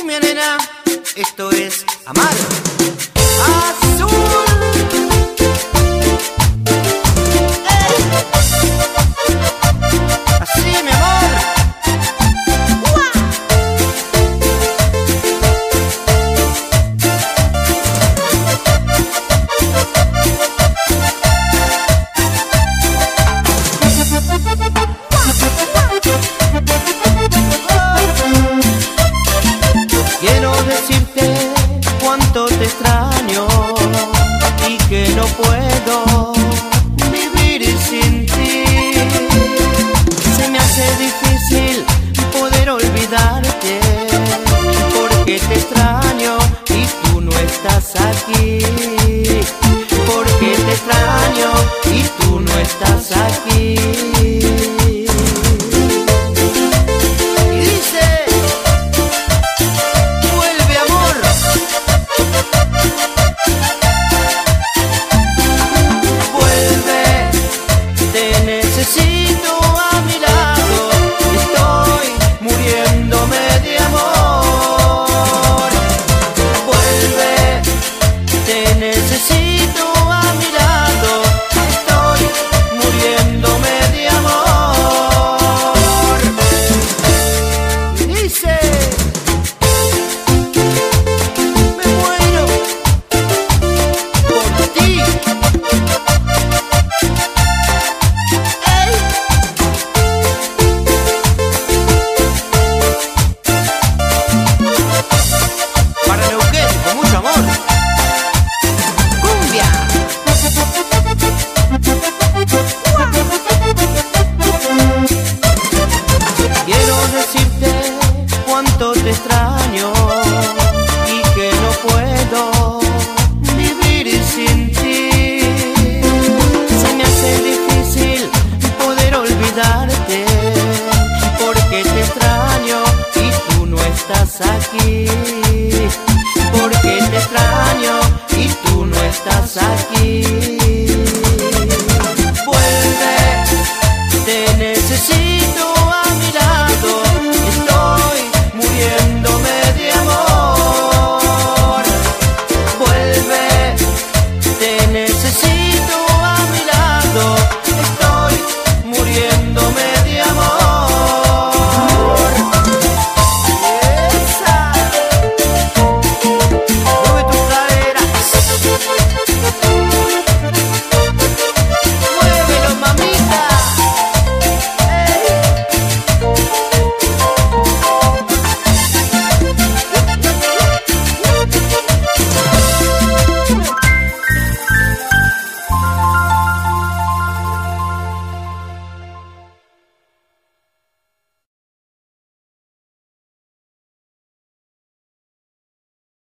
Cumbia, nena, esto es amar. Azul. Así, mi amor. Quiero decirte cuánto te extraño y que no puedo vivir sin ti. Se me hace difícil poder olvidarte porque te extraño y tú no estás aquí. Porque te extraño y tú no estás aquí. Necesito a mi lado, estoy muriéndome de amor. Vuelve, te necesito a mi lado, estoy muriéndome de amor. Y dice, me muero por ti. Quiero decirte cuánto te extraño y que no puedo vivir sin ti. Se me hace difícil poder olvidarte porque te extraño y tú no estás aquí.